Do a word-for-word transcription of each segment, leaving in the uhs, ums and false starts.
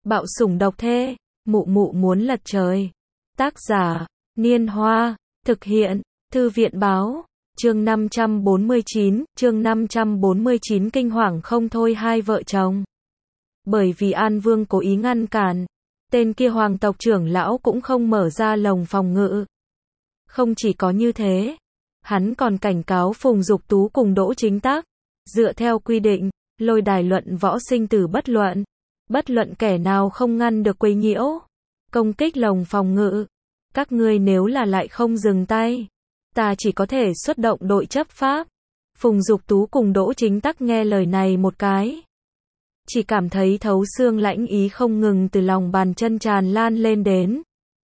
Bạo sủng độc thê, mụ mụ muốn lật trời. Tác giả, Niên Hoa, thực hiện, Thư viện báo, chương năm trăm bốn mươi chín, chương năm trăm bốn mươi chín kinh hoàng không thôi hai vợ chồng. Bởi vì An Vương cố ý ngăn cản, tên kia hoàng tộc trưởng lão cũng không mở ra lồng phòng ngự. Không chỉ có như thế, hắn còn cảnh cáo Phùng Dục Tú cùng Đỗ Chính Tác, dựa theo quy định, lôi đài luận võ sinh tử bất luận, bất luận kẻ nào không ngăn được quấy nhiễu, công kích lồng phòng ngự, các ngươi nếu là lại không dừng tay, ta chỉ có thể xuất động đội chấp pháp. Phùng Dục Tú cùng Đỗ Chính Tác nghe lời này một cái, chỉ cảm thấy thấu xương lãnh ý không ngừng từ lòng bàn chân tràn lan lên đến,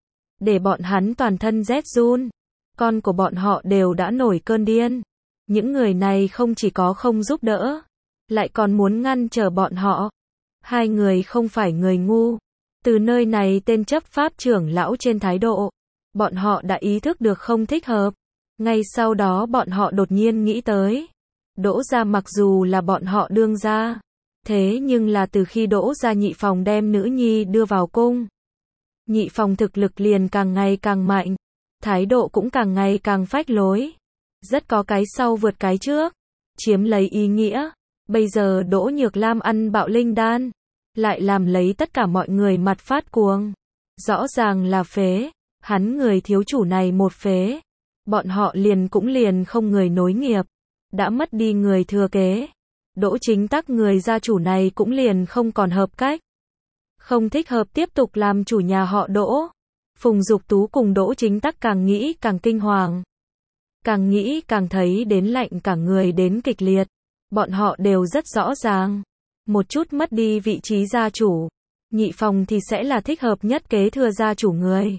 để bọn hắn toàn thân rét run. Con của bọn họ đều đã nổi cơn điên. Những người này không chỉ có không giúp đỡ, lại còn muốn ngăn trở bọn họ. Hai người không phải người ngu. Từ nơi này tên chấp pháp trưởng lão trên thái độ, bọn họ đã ý thức được không thích hợp. Ngay sau đó bọn họ đột nhiên nghĩ tới, Đỗ gia mặc dù là bọn họ đương gia, thế nhưng là từ khi Đỗ gia nhị phòng đem nữ nhi đưa vào cung, nhị phòng thực lực liền càng ngày càng mạnh, thái độ cũng càng ngày càng phách lối, rất có cái sau vượt cái trước, chiếm lấy ý nghĩa. Bây giờ Đỗ Nhược Lam ăn bạo linh đan, lại làm lấy tất cả mọi người mặt phát cuồng. Rõ ràng là phế, hắn người thiếu chủ này một phế, bọn họ liền cũng liền không người nối nghiệp, đã mất đi người thừa kế. Đỗ Chính Tác người gia chủ này cũng liền không còn hợp cách, không thích hợp tiếp tục làm chủ nhà họ Đỗ. Phùng Dục Tú cùng Đỗ Chính Tác càng nghĩ càng kinh hoàng, càng nghĩ càng thấy đến lạnh cả người đến kịch liệt. Bọn họ đều rất rõ ràng, một chút mất đi vị trí gia chủ, nhị phòng thì sẽ là thích hợp nhất kế thừa gia chủ người.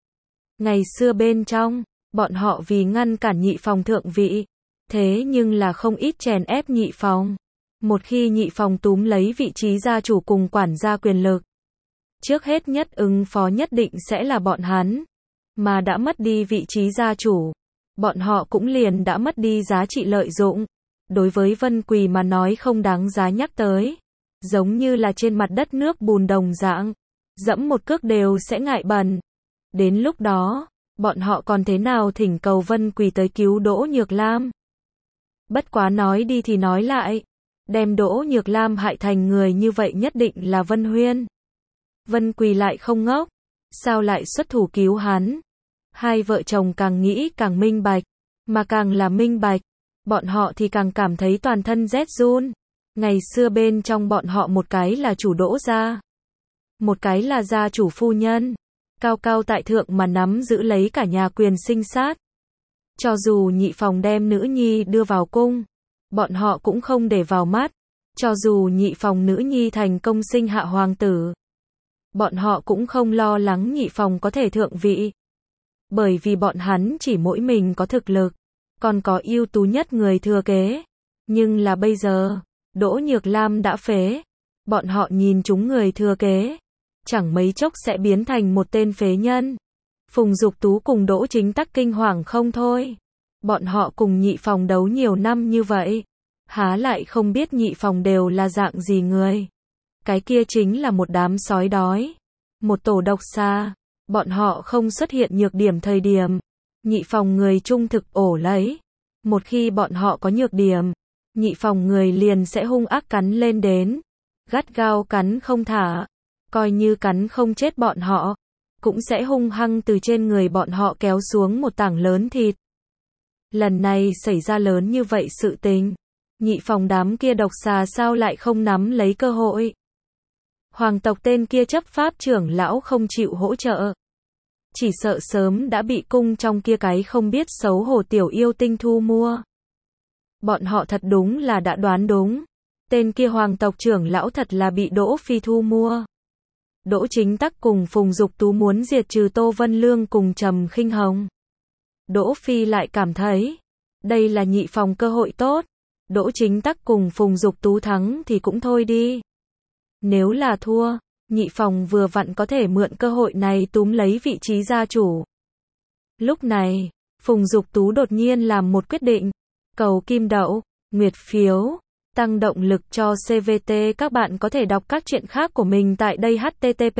Ngày xưa bên trong, bọn họ vì ngăn cản nhị phòng thượng vị, thế nhưng là không ít chèn ép nhị phòng. Một khi nhị phòng túm lấy vị trí gia chủ cùng quản gia quyền lực, trước hết nhất ứng phó nhất định sẽ là bọn hắn. Mà đã mất đi vị trí gia chủ, bọn họ cũng liền đã mất đi giá trị lợi dụng. Đối với Vân Quỳ mà nói không đáng giá nhắc tới, giống như là trên mặt đất nước bùn đồng dạng, dẫm một cước đều sẽ ngại bẩn. Đến lúc đó, bọn họ còn thế nào thỉnh cầu Vân Quỳ tới cứu Đỗ Nhược Lam. Bất quá nói đi thì nói lại, đem Đỗ Nhược Lam hại thành người như vậy nhất định là Vân Huyên. Vân Quỳ lại không ngốc, sao lại xuất thủ cứu hắn? Hai vợ chồng càng nghĩ càng minh bạch, mà càng là minh bạch, bọn họ thì càng cảm thấy toàn thân rét run. Ngày xưa bên trong bọn họ một cái là chủ Đỗ gia, một cái là gia chủ phu nhân, cao cao tại thượng mà nắm giữ lấy cả nhà quyền sinh sát. Cho dù nhị phòng đem nữ nhi đưa vào cung, bọn họ cũng không để vào mắt. Cho dù nhị phòng nữ nhi thành công sinh hạ hoàng tử, bọn họ cũng không lo lắng nhị phòng có thể thượng vị. Bởi vì bọn hắn chỉ mỗi mình có thực lực, còn có ưu tú nhất người thừa kế. Nhưng là bây giờ, Đỗ Nhược Lam đã phế, bọn họ nhìn chúng người thừa kế, chẳng mấy chốc sẽ biến thành một tên phế nhân. Phùng Dục Tú cùng Đỗ Chính Tác kinh hoàng không thôi. Bọn họ cùng nhị phòng đấu nhiều năm như vậy, há lại không biết nhị phòng đều là dạng gì người. Cái kia chính là một đám sói đói, một tổ độc xà. Bọn họ không xuất hiện nhược điểm thời điểm, nhị phòng người trung thực ổ lấy. Một khi bọn họ có nhược điểm, nhị phòng người liền sẽ hung ác cắn lên đến, gắt gao cắn không thả. Coi như cắn không chết bọn họ, cũng sẽ hung hăng từ trên người bọn họ kéo xuống một tảng lớn thịt. Lần này xảy ra lớn như vậy sự tình, nhị phòng đám kia độc xà sao lại không nắm lấy cơ hội. Hoàng tộc tên kia chấp pháp trưởng lão không chịu hỗ trợ, chỉ sợ sớm đã bị cung trong kia cái không biết xấu hổ tiểu yêu tinh thu mua. Bọn họ thật đúng là đã đoán đúng, tên kia hoàng tộc trưởng lão thật là bị Đỗ Phi thu mua. Đỗ Chính Tác cùng Phùng Dục Tú muốn diệt trừ Tô Vân Lương cùng Trầm Khinh Hồng. Đỗ Phi lại cảm thấy, đây là nhị phòng cơ hội tốt. Đỗ Chính Tác cùng Phùng Dục Tú thắng thì cũng thôi đi. Nếu là thua, nhị phòng vừa vặn có thể mượn cơ hội này túm lấy vị trí gia chủ. Lúc này, Phùng Dục Tú đột nhiên làm một quyết định, cầu kim đậu, nguyệt phiếu, tăng động lực cho xê vê tê. Các bạn có thể đọc các truyện khác của mình tại đây h t t p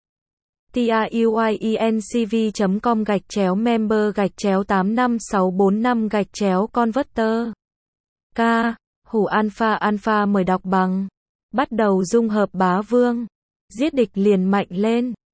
truyencv chấm com gạch chéo member gạch chéo tám năm sáu bốn năm gạch chéo converter. K. Hủ alpha alpha mời đọc bằng. Bắt đầu dung hợp bá vương. Giết địch liền mạnh lên.